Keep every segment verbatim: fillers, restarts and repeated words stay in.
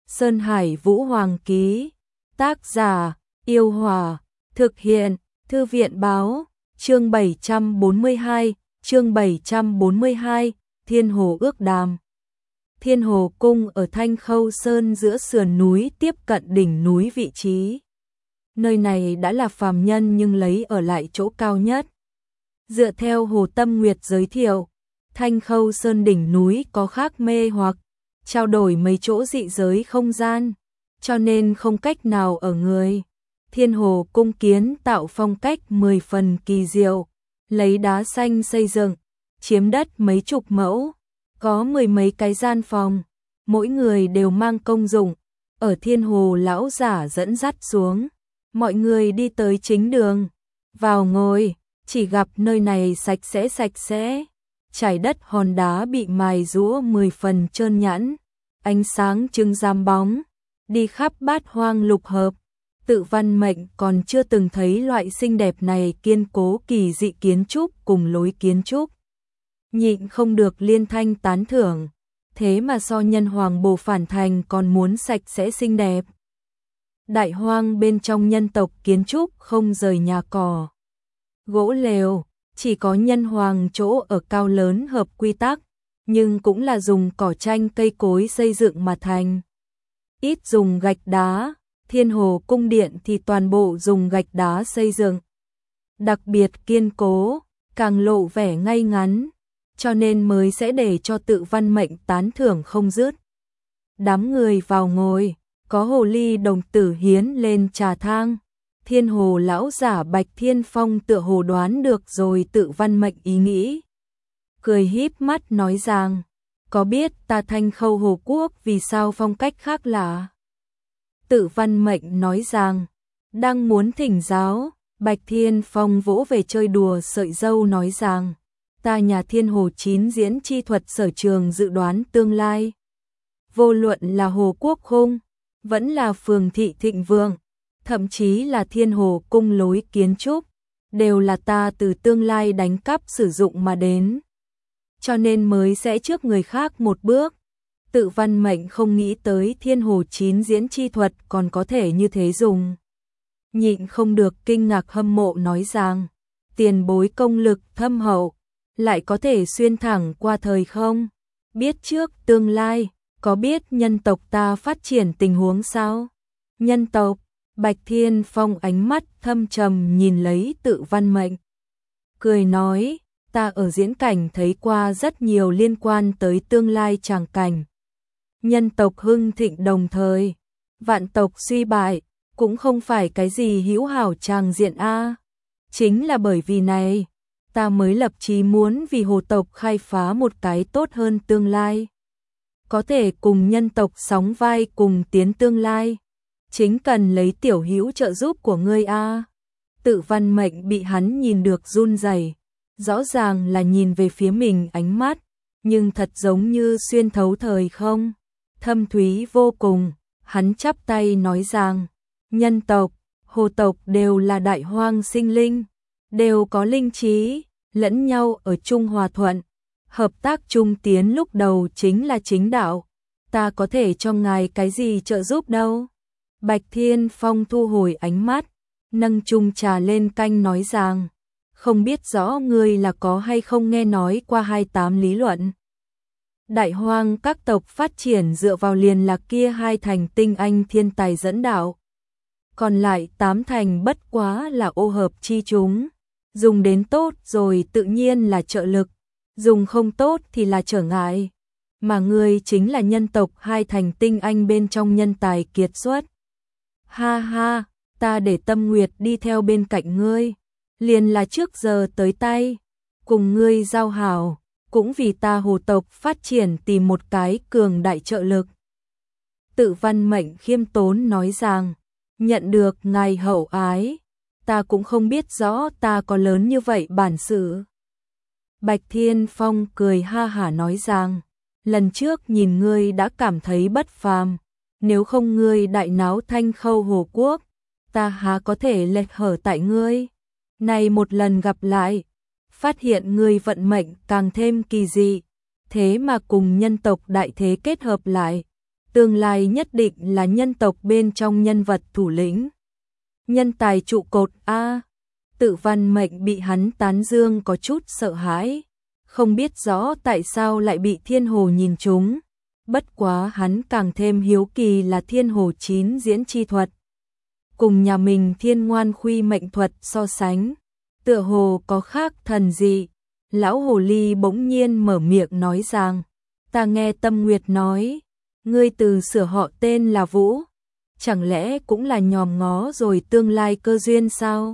Sơn Hải Vũ Hoàng ký. Tác giả: Yêu Hòa. Thực hiện: Thư viện báo. Chương bảy trăm bốn mươi hai, chương bảy trăm bốn mươi hai, Thiên Hồ ước đàm. Thiên Hồ cung ở Thanh Khâu Sơn giữa sườn núi tiếp cận đỉnh núi vị trí. Nơi này đã là phàm nhân nhưng lấy ở lại chỗ cao nhất. Dựa theo Hồ Tâm Nguyệt giới thiệu, Thanh Khâu Sơn đỉnh núi có khác mê hoặc, trao đổi mấy chỗ dị giới không gian, cho nên không cách nào ở người. Thiên Hồ cung kiến tạo phong cách mười phần kỳ diệu, lấy đá xanh xây dựng, chiếm đất mấy chục mẫu, có mười mấy cái gian phòng, mỗi người đều mang công dụng. Ở Thiên Hồ lão giả dẫn dắt xuống, mọi người đi tới chính đường, vào ngồi, chỉ gặp nơi này sạch sẽ sạch sẽ, trải đất hòn đá bị mài rũa mười phần trơn nhẵn, ánh sáng trưng giam bóng, đi khắp bát hoang lục hợp. Tự Văn Mệnh còn chưa từng thấy loại xinh đẹp này, kiên cố kỳ dị kiến trúc cùng lối kiến trúc. Nhịn không được liên thanh tán thưởng, thế mà so nhân hoàng Bồ Phản Thành còn muốn sạch sẽ xinh đẹp. Đại hoang bên trong nhân tộc kiến trúc không rời nhà cỏ, gỗ lều, chỉ có nhân hoàng chỗ ở cao lớn hợp quy tắc, nhưng cũng là dùng cỏ tranh cây cối xây dựng mà thành. Ít dùng gạch đá, Thiên Hồ cung điện thì toàn bộ dùng gạch đá xây dựng. Đặc biệt kiên cố, càng lộ vẻ ngay ngắn, cho nên mới sẽ để cho Tự Văn Mệnh tán thưởng không dứt. Đám người vào ngồi, có hồ ly đồng tử hiến lên trà thang. Thiên Hồ lão giả Bạch Thiên Phong tựa hồ đoán được rồi Tự Văn Mệnh ý nghĩ. Cười híp mắt nói rằng, có biết ta Thanh Khâu Hồ Quốc vì sao phong cách khác lạ? Tự Văn Mệnh nói rằng, đang muốn thỉnh giáo. Bạch Thiên Phong vỗ về chơi đùa sợi dâu nói rằng, ta nhà Thiên Hồ chín diễn chi thuật sở trường dự đoán tương lai. Vô luận là Hồ Quốc Khung, vẫn là phường thị thịnh vượng, thậm chí là Thiên Hồ cung lối kiến trúc, đều là ta từ tương lai đánh cắp sử dụng mà đến. Cho nên mới sẽ trước người khác một bước. Tự Văn Mệnh không nghĩ tới Thiên Hồ chín diễn chi thuật còn có thể như thế dùng. Nhịn không được kinh ngạc hâm mộ nói rằng, tiền bối công lực thâm hậu, lại có thể xuyên thẳng qua thời không, biết trước tương lai, có biết nhân tộc ta phát triển tình huống sao? Nhân tộc, Bạch Thiên Phong ánh mắt thâm trầm nhìn lấy Tự Văn Mệnh. Cười nói, ta ở diễn cảnh thấy qua rất nhiều liên quan tới tương lai tràng cảnh. Nhân tộc hưng thịnh đồng thời, vạn tộc suy bại, cũng không phải cái gì hữu hảo tràng diện a. Chính là bởi vì này, ta mới lập chí muốn vì hồ tộc khai phá một cái tốt hơn tương lai. Có thể cùng nhân tộc sóng vai cùng tiến tương lai. Chính cần lấy tiểu hữu trợ giúp của ngươi a. Tự Văn Mệnh bị hắn nhìn được run rẩy, rõ ràng là nhìn về phía mình ánh mắt, nhưng thật giống như xuyên thấu thời không, thâm thúy vô cùng. Hắn chắp tay nói rằng, nhân tộc, hồ tộc đều là đại hoang sinh linh, đều có linh trí, lẫn nhau ở chung hòa thuận, hợp tác chung tiến lúc đầu chính là chính đạo. Ta có thể cho ngài cái gì trợ giúp đâu? Bạch Thiên Phong thu hồi ánh mắt, nâng chung trà lên canh nói rằng, không biết rõ ngươi là có hay không nghe nói qua hai mươi tám lý luận. Đại hoang các tộc phát triển dựa vào liền là kia hai thành tinh anh thiên tài dẫn đạo. Còn lại tám thành bất quá là ô hợp chi chúng. Dùng đến tốt rồi tự nhiên là trợ lực, dùng không tốt thì là trở ngại. Mà ngươi chính là nhân tộc hai thành tinh anh bên trong nhân tài kiệt xuất. Ha ha, ta để Tâm Nguyệt đi theo bên cạnh ngươi, liền là trước giờ tới tay, cùng ngươi giao hảo, cũng vì ta hồ tộc phát triển tìm một cái cường đại trợ lực. Tự Văn Mệnh khiêm tốn nói rằng, nhận được ngài hậu ái, ta cũng không biết rõ ta có lớn như vậy bản sự. Bạch Thiên Phong cười ha hả nói rằng, lần trước nhìn ngươi đã cảm thấy bất phàm, nếu không ngươi đại náo Thanh Khâu Hồ Quốc, ta há có thể lệch hở tại ngươi. Này một lần gặp lại, phát hiện ngươi vận mệnh càng thêm kỳ dị, thế mà cùng nhân tộc đại thế kết hợp lại, tương lai nhất định là nhân tộc bên trong nhân vật thủ lĩnh. Nhân tài trụ cột a. Tự Văn Mệnh bị hắn tán dương có chút sợ hãi, không biết rõ tại sao lại bị Thiên Hồ nhìn trúng. Bất quá hắn càng thêm hiếu kỳ là Thiên Hồ chín diễn chi thuật. Cùng nhà mình Thiên Ngoan Khuy mệnh thuật so sánh, tựa hồ có khác thần gì. Lão Hồ Ly bỗng nhiên mở miệng nói rằng, ta nghe Tâm Nguyệt nói, ngươi từ sửa họ tên là Vũ, chẳng lẽ cũng là nhòm ngó rồi tương lai cơ duyên sao?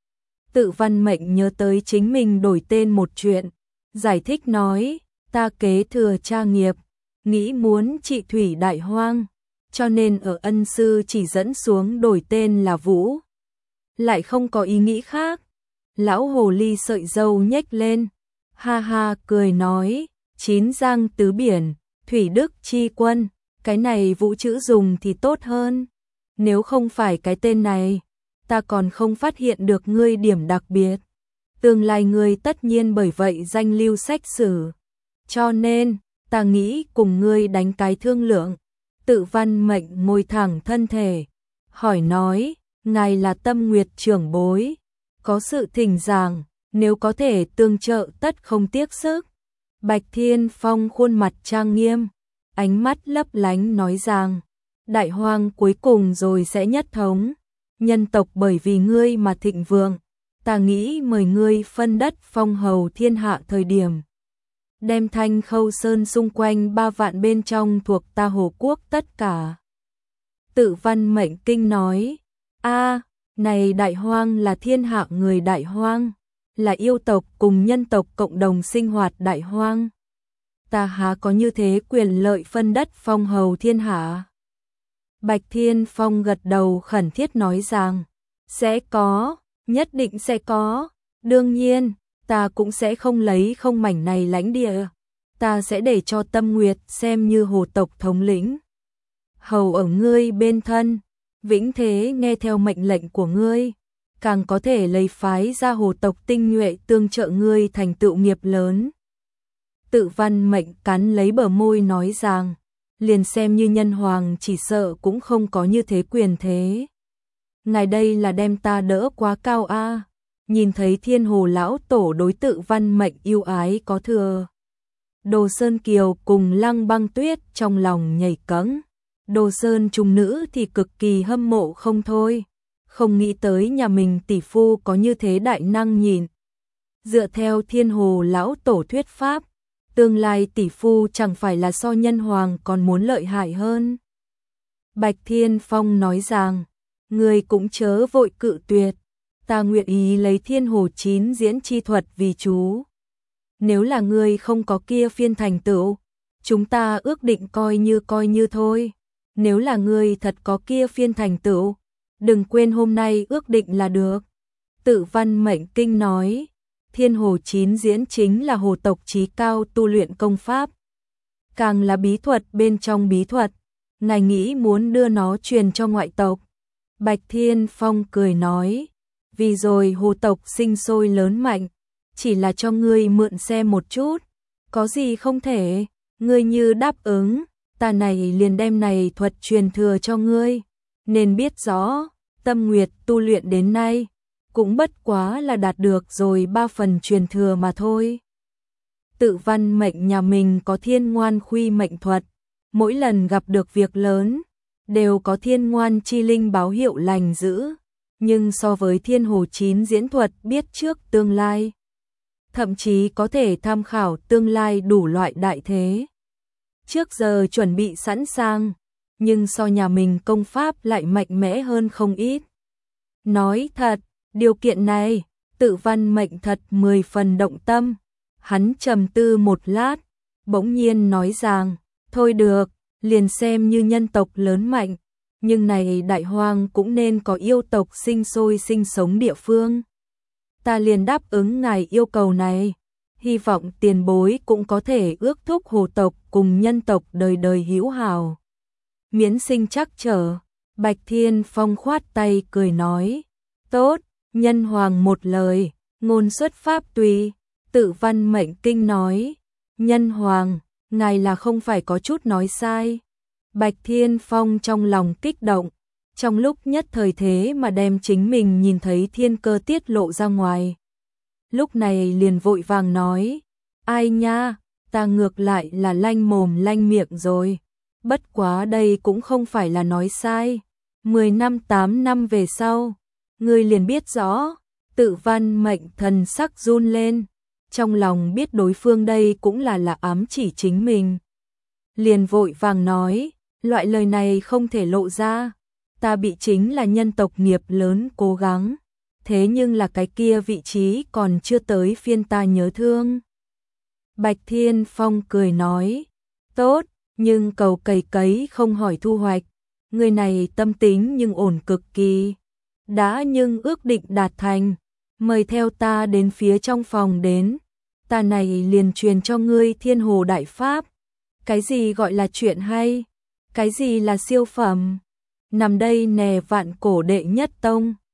Tự Văn Mệnh nhớ tới chính mình đổi tên một chuyện, giải thích nói, ta kế thừa cha nghiệp, nghĩ muốn trị thủy đại hoang, cho nên ở ân sư chỉ dẫn xuống đổi tên là Vũ. Lại không có ý nghĩ khác. Lão Hồ Ly sợi râu nhếch lên, ha ha cười nói, chín giang tứ biển, thủy đức chi quân, cái này Vũ chữ dùng thì tốt hơn. Nếu không phải cái tên này, ta còn không phát hiện được ngươi điểm đặc biệt. Tương lai ngươi tất nhiên bởi vậy danh lưu sách sử. Cho nên, ta nghĩ cùng ngươi đánh cái thương lượng. Tự Văn Mệnh ngồi thẳng thân thể, hỏi nói, ngài là Tâm Nguyệt trưởng bối, có sự thỉnh giảng, nếu có thể tương trợ tất không tiếc sức. Bạch Thiên Phong khuôn mặt trang nghiêm, ánh mắt lấp lánh nói rằng, đại hoang cuối cùng rồi sẽ nhất thống, nhân tộc bởi vì ngươi mà thịnh vượng, ta nghĩ mời ngươi phân đất phong hầu thiên hạ thời điểm. Đem Thanh Khâu Sơn xung quanh ba vạn bên trong thuộc ta Hồ Quốc tất cả. Tự Văn Mệnh kinh nói, a này đại hoang là thiên hạ người đại hoang, là yêu tộc cùng nhân tộc cộng đồng sinh hoạt đại hoang. Ta há có như thế quyền lợi phân đất phong hầu thiên hạ? Bạch Thiên Phong gật đầu khẩn thiết nói rằng, sẽ có, nhất định sẽ có, đương nhiên, ta cũng sẽ không lấy không mảnh này lãnh địa, ta sẽ để cho Tâm Nguyệt xem như hồ tộc thống lĩnh. Hầu ở ngươi bên thân, vĩnh thế nghe theo mệnh lệnh của ngươi, càng có thể lấy phái ra hồ tộc tinh nhuệ tương trợ ngươi thành tựu nghiệp lớn. Tự Văn Mệnh cắn lấy bờ môi nói rằng, liền xem như nhân hoàng chỉ sợ cũng không có như thế quyền thế. Ngài đây là đem ta đỡ quá cao a. Nhìn thấy Thiên Hồ lão tổ đối Tự Văn Mệnh yêu ái có thừa. Đồ Sơn Kiều cùng Lăng Băng Tuyết trong lòng nhảy cẫng. Đồ Sơn trùng nữ thì cực kỳ hâm mộ không thôi, không nghĩ tới nhà mình tỷ phu có như thế đại năng nhìn. Dựa theo Thiên Hồ lão tổ thuyết pháp, tương lai tỷ phu chẳng phải là so nhân hoàng còn muốn lợi hại hơn. Bạch Thiên Phong nói rằng, người cũng chớ vội cự tuyệt, ta nguyện ý lấy Thiên Hồ chín diễn chi thuật vì chú. Nếu là người không có kia phiên thành tựu, chúng ta ước định coi như coi như thôi. Nếu là người thật có kia phiên thành tựu, đừng quên hôm nay ước định là được. Tự Văn Mệnh kinh nói, Thiên Hồ chín diễn chính là hồ tộc trí cao tu luyện công pháp, càng là bí thuật bên trong bí thuật, ngài nghĩ muốn đưa nó truyền cho ngoại tộc. Bạch Thiên Phong cười nói, vì rồi hồ tộc sinh sôi lớn mạnh, chỉ là cho ngươi mượn xem một chút, có gì không thể, ngươi như đáp ứng, ta này liền đem này thuật truyền thừa cho ngươi, nên biết rõ, Tâm Nguyệt tu luyện đến nay, cũng bất quá là đạt được rồi ba phần truyền thừa mà thôi. Tự Văn Mệnh nhà mình có Thiên Ngoan Khuy mệnh thuật, mỗi lần gặp được việc lớn, đều có Thiên Ngoan chi linh báo hiệu lành dữ, nhưng so với Thiên Hồ chín diễn thuật biết trước tương lai, thậm chí có thể tham khảo tương lai đủ loại đại thế. Trước giờ chuẩn bị sẵn sàng, nhưng so nhà mình công pháp lại mạnh mẽ hơn không ít. Nói thật, điều kiện này, Tự Văn Mệnh thật mười phần động tâm. Hắn trầm tư một lát, bỗng nhiên nói rằng, thôi được, liền xem như nhân tộc lớn mạnh, nhưng này đại hoang cũng nên có yêu tộc sinh sôi sinh sống địa phương. Ta liền đáp ứng ngài yêu cầu này, hy vọng tiền bối cũng có thể ước thúc hồ tộc cùng nhân tộc đời đời hữu hảo. Miễn sinh trắc trở, Bạch Thiên Phong khoát tay cười nói, tốt, nhân hoàng một lời, ngôn xuất pháp tùy. Tự Văn Mệnh kinh nói, nhân hoàng, ngài là không phải có chút nói sai. Bạch Thiên Phong trong lòng kích động, trong lúc nhất thời thế mà đem chính mình nhìn thấy thiên cơ tiết lộ ra ngoài. Lúc này liền vội vàng nói, ai nha, ta ngược lại là lanh mồm lanh miệng rồi. Bất quá đây cũng không phải là nói sai. Mười năm tám năm về sau, ngươi liền biết rõ. Tự Văn Mệnh thần sắc run lên, trong lòng biết đối phương đây cũng là là ám chỉ chính mình. Liền vội vàng nói, loại lời này không thể lộ ra, ta bị chính là nhân tộc nghiệp lớn cố gắng, thế nhưng là cái kia vị trí còn chưa tới phiên ta nhớ thương. Bạch Thiên Phong cười nói, tốt, nhưng cầu cày cấy không hỏi thu hoạch, người này tâm tính nhưng ổn cực kỳ. Đã nhưng ước định đạt thành, mời theo ta đến phía trong phòng đến, ta này liền truyền cho ngươi Thiên Hồ Đại Pháp. Cái gì gọi là chuyện hay? Cái gì là siêu phẩm? Nằm đây nè vạn cổ đệ nhất tông.